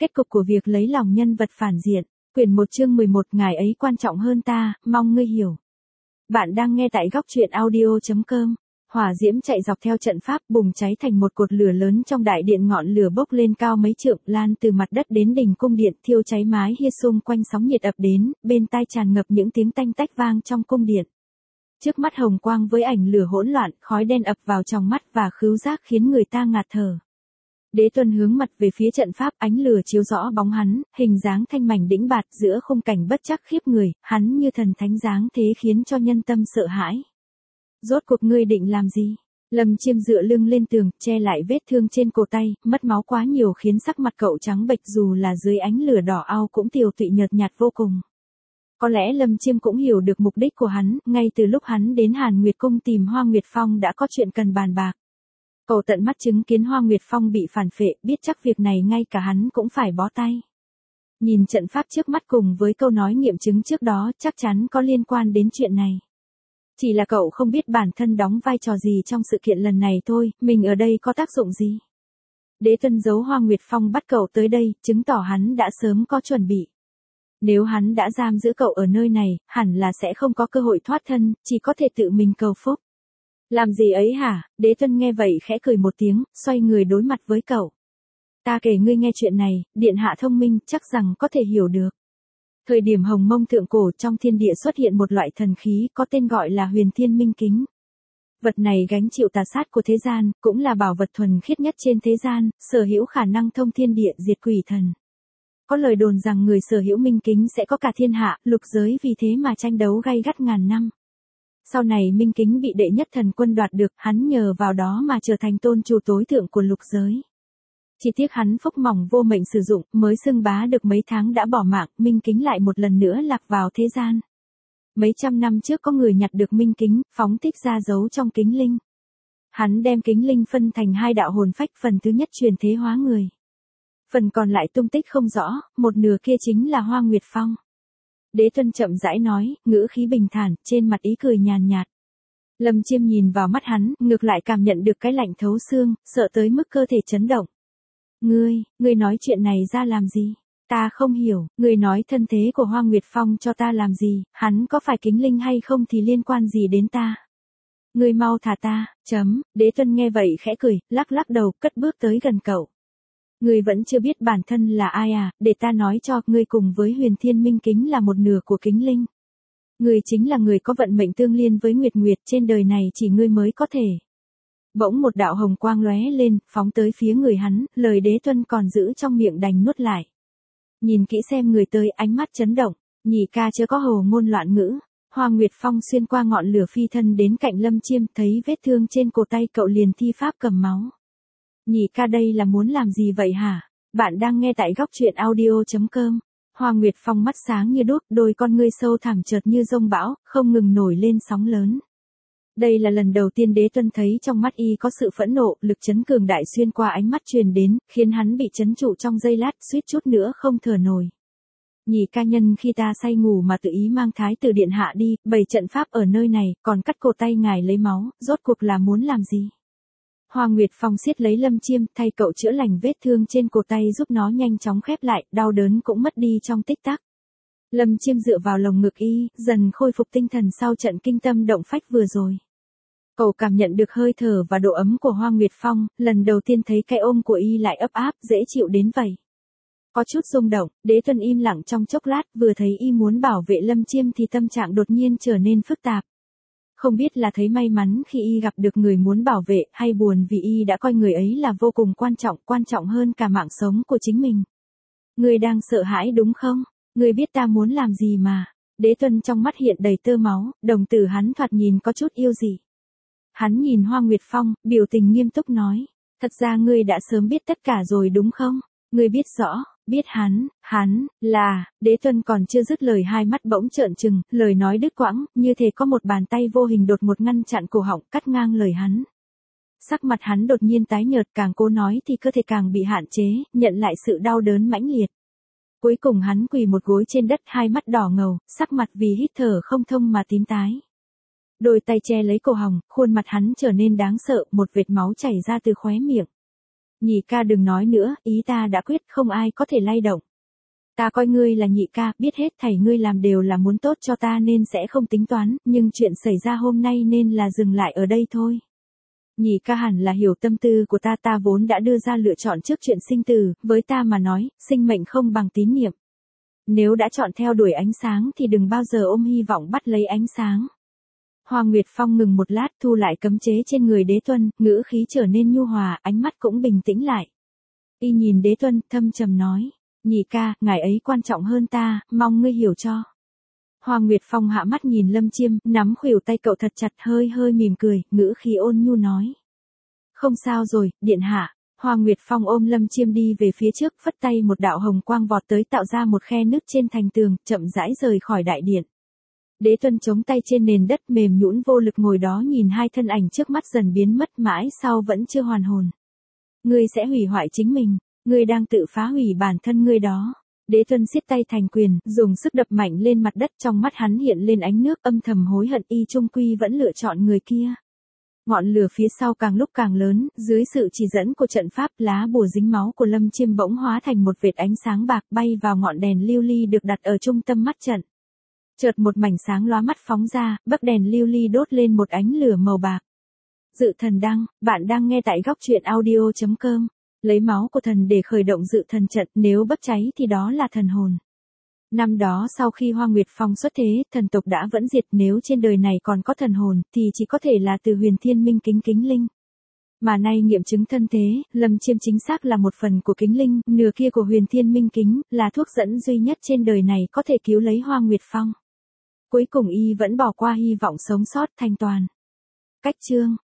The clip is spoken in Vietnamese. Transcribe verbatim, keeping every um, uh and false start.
Kết cục của việc lấy lòng nhân vật phản diện. Quyển một chương mười một, ngài ấy quan trọng hơn ta, mong ngươi hiểu. Bạn đang nghe tại góc truyện audio chấm com. Hỏa diễm chạy dọc theo trận pháp, bùng cháy thành một cột lửa lớn trong đại điện, ngọn lửa bốc lên cao mấy trượng, lan từ mặt đất đến đỉnh cung điện, thiêu cháy mái hiên, xung quanh sóng nhiệt ập đến, bên tai tràn ngập những tiếng tanh tách vang trong cung điện. Trước mắt hồng quang với ảnh lửa hỗn loạn, khói đen ập vào trong mắt và khứu giác khiến người ta ngạt thở. Đế Tuân hướng mặt về phía trận pháp, ánh lửa chiếu rõ bóng hắn, hình dáng thanh mảnh đĩnh bạt giữa khung cảnh bất trắc khiếp người, hắn như thần thánh dáng thế khiến cho nhân tâm sợ hãi. Rốt cuộc ngươi định làm gì? Lâm Chiêm dựa lưng lên tường, che lại vết thương trên cổ tay, mất máu quá nhiều khiến sắc mặt cậu trắng bệch, dù là dưới ánh lửa đỏ au cũng tiều tụy nhợt nhạt vô cùng. Có lẽ Lâm Chiêm cũng hiểu được mục đích của hắn, ngay từ lúc hắn đến Hàn Nguyệt Cung tìm Hoa Nguyệt Phong đã có chuyện cần bàn bạc. Cậu tận mắt chứng kiến Hoa Nguyệt Phong bị phản phệ, biết chắc việc này ngay cả hắn cũng phải bó tay. Nhìn trận pháp trước mắt cùng với câu nói nghiệm chứng trước đó, chắc chắn có liên quan đến chuyện này. Chỉ là cậu không biết bản thân đóng vai trò gì trong sự kiện lần này thôi, mình ở đây có tác dụng gì. Đế Tuân giấu Hoa Nguyệt Phong bắt cậu tới đây, chứng tỏ hắn đã sớm có chuẩn bị. Nếu hắn đã giam giữ cậu ở nơi này, hẳn là sẽ không có cơ hội thoát thân, chỉ có thể tự mình cầu phúc. Làm gì ấy hả? Đế Tuân nghe vậy khẽ cười một tiếng, xoay người đối mặt với cậu. Ta kể ngươi nghe chuyện này, điện hạ thông minh, chắc rằng có thể hiểu được. Thời điểm Hồng Mông thượng cổ, trong thiên địa xuất hiện một loại thần khí có tên gọi là Huyền Thiên Minh Kính. Vật này gánh chịu tà sát của thế gian, cũng là bảo vật thuần khiết nhất trên thế gian, sở hữu khả năng thông thiên địa, diệt quỷ thần. Có lời đồn rằng người sở hữu minh kính sẽ có cả thiên hạ, lục giới, vì thế mà tranh đấu gay gắt ngàn năm. Sau này minh kính bị đệ nhất thần quân đoạt được, hắn nhờ vào đó mà trở thành tôn chủ tối thượng của lục giới. Chỉ tiếc hắn phúc mỏng vô mệnh sử dụng, mới xưng bá được mấy tháng đã bỏ mạng, minh kính lại một lần nữa lạc vào thế gian. Mấy trăm năm trước có người nhặt được minh kính, phóng thích ra giấu trong kính linh. Hắn đem kính linh phân thành hai đạo hồn phách, phần thứ nhất truyền thế hóa người. Phần còn lại tung tích không rõ, một nửa kia chính là Hoa Nguyệt Phong. Đế Tuân chậm rãi nói, ngữ khí bình thản, trên mặt ý cười nhàn nhạt. Lâm Chiêm nhìn vào mắt hắn, ngược lại cảm nhận được cái lạnh thấu xương, sợ tới mức cơ thể chấn động. Ngươi, ngươi nói chuyện này ra làm gì? Ta không hiểu, ngươi nói thân thế của Hoa Nguyệt Phong cho ta làm gì, hắn có phải kính linh hay không thì liên quan gì đến ta? Ngươi mau thả ta, chấm, Đế Tuân nghe vậy khẽ cười, lắc lắc đầu, cất bước tới gần cậu. Ngươi vẫn chưa biết bản thân là ai à, để ta nói cho, ngươi cùng với Huyền Thiên Minh Kính là một nửa của kính linh. Ngươi chính là người có vận mệnh tương liên với Nguyệt Nguyệt, trên đời này chỉ ngươi mới có thể. Bỗng một đạo hồng quang lóe lên, phóng tới phía người hắn, lời Đế Tuân còn giữ trong miệng đành nuốt lại. Nhìn kỹ xem người tới, ánh mắt chấn động, nhị ca chớ có hồ ngôn loạn ngữ. Hoa Nguyệt Phong xuyên qua ngọn lửa phi thân đến cạnh Lâm Chiêm, thấy vết thương trên cổ tay cậu liền thi pháp cầm máu. Nhị ca đây là muốn làm gì vậy hả? Bạn đang nghe tại góc truyện audio chấm com. Hoa Nguyệt Phong mắt sáng như đuốc, đôi con ngươi sâu thẳm chợt như dông bão, không ngừng nổi lên sóng lớn. Đây là lần đầu tiên Đế Tuân thấy trong mắt y có sự phẫn nộ, lực chấn cường đại xuyên qua ánh mắt truyền đến, khiến hắn bị chấn trụ trong giây lát, suýt chút nữa không thở nổi. Nhị ca, nhân khi ta say ngủ mà tự ý mang thái tử điện hạ đi, bày trận pháp ở nơi này, còn cắt cổ tay ngài lấy máu, rốt cuộc là muốn làm gì? Hoa Nguyệt Phong siết lấy Lâm Chiêm, thay cậu chữa lành vết thương trên cổ tay, giúp nó nhanh chóng khép lại, đau đớn cũng mất đi trong tích tắc. Lâm Chiêm dựa vào lồng ngực y, dần khôi phục tinh thần sau trận kinh tâm động phách vừa rồi. Cậu cảm nhận được hơi thở và độ ấm của Hoa Nguyệt Phong, lần đầu tiên thấy cái ôm của y lại ấp áp, dễ chịu đến vậy. Có chút rung động, Đế Tuân im lặng trong chốc lát, vừa thấy y muốn bảo vệ Lâm Chiêm thì tâm trạng đột nhiên trở nên phức tạp. Không biết là thấy may mắn khi y gặp được người muốn bảo vệ, hay buồn vì y đã coi người ấy là vô cùng quan trọng, quan trọng hơn cả mạng sống của chính mình. Ngươi đang sợ hãi đúng không? Ngươi biết ta muốn làm gì mà. Đế Tuân trong mắt hiện đầy tơ máu, đồng tử hắn thoạt nhìn có chút yêu dị. Hắn nhìn Hoa Nguyệt Phong, biểu tình nghiêm túc nói. Thật ra ngươi đã sớm biết tất cả rồi đúng không? Ngươi biết rõ, biết hắn, hắn, là, Đế Tuân còn chưa dứt lời, hai mắt bỗng trợn trừng, lời nói đứt quãng, như thể có một bàn tay vô hình đột một ngăn chặn cổ họng, cắt ngang lời hắn. Sắc mặt hắn đột nhiên tái nhợt, càng cố nói thì cơ thể càng bị hạn chế, nhận lại sự đau đớn mãnh liệt. Cuối cùng hắn quỳ một gối trên đất, hai mắt đỏ ngầu, sắc mặt vì hít thở không thông mà tím tái. Đôi tay che lấy cổ họng, khuôn mặt hắn trở nên đáng sợ, một vệt máu chảy ra từ khóe miệng. Nhị ca đừng nói nữa, ý ta đã quyết không ai có thể lay động. Ta coi ngươi là nhị ca, biết hết thảy ngươi làm đều là muốn tốt cho ta nên sẽ không tính toán, nhưng chuyện xảy ra hôm nay nên là dừng lại ở đây thôi. Nhị ca hẳn là hiểu tâm tư của ta, ta vốn đã đưa ra lựa chọn trước chuyện sinh tử, với ta mà nói, sinh mệnh không bằng tín niệm. Nếu đã chọn theo đuổi ánh sáng thì đừng bao giờ ôm hy vọng bắt lấy ánh sáng. Hoa Nguyệt Phong ngừng một lát thu lại cấm chế trên người Đế Tuân, ngữ khí trở nên nhu hòa, ánh mắt cũng bình tĩnh lại. Y nhìn Đế Tuân, thâm trầm nói, nhị ca, ngài ấy quan trọng hơn ta, mong ngươi hiểu cho. Hoa Nguyệt Phong hạ mắt nhìn Lâm Chiêm, nắm khuỷu tay cậu thật chặt, hơi hơi mỉm cười, ngữ khí ôn nhu nói. Không sao rồi, điện hạ. Hoa Nguyệt Phong ôm Lâm Chiêm đi về phía trước, phất tay một đạo hồng quang vọt tới tạo ra một khe nứt trên thành tường, chậm rãi rời khỏi đại điện. Đế Tuân chống tay trên nền đất mềm nhũn vô lực ngồi đó nhìn hai thân ảnh trước mắt dần biến mất mãi sau vẫn chưa hoàn hồn. Ngươi sẽ hủy hoại chính mình, ngươi đang tự phá hủy bản thân ngươi đó. Đế Tuân siết tay thành quyền, dùng sức đập mạnh lên mặt đất, trong mắt hắn hiện lên ánh nước, âm thầm hối hận y trung quy vẫn lựa chọn người kia. Ngọn lửa phía sau càng lúc càng lớn, dưới sự chỉ dẫn của trận pháp, lá bùa dính máu của Lâm Chiêm bỗng hóa thành một vệt ánh sáng bạc bay vào ngọn đèn lưu ly được đặt ở trung tâm mắt trận. Chợt một mảnh sáng lóa mắt phóng ra, bấc đèn lưu ly đốt lên một ánh lửa màu bạc. Dự thần đăng, bạn đang nghe tại góc truyện audio chấm com. Lấy máu của thần để khởi động dự thần trận, nếu bốc cháy thì đó là thần hồn. Năm đó sau khi Hoa Nguyệt Phong xuất thế, thần tộc đã vẫn diệt, nếu trên đời này còn có thần hồn, thì chỉ có thể là từ Huyền Thiên Minh Kính Kính Linh. Mà nay nghiệm chứng thân thế, Lâm Chiêm chính xác là một phần của Kính Linh, nửa kia của Huyền Thiên Minh Kính, là thuốc dẫn duy nhất trên đời này có thể cứu lấy Hoa Nguyệt Phong. Cuối cùng y vẫn bỏ qua hy vọng sống sót thanh toàn. Cách chương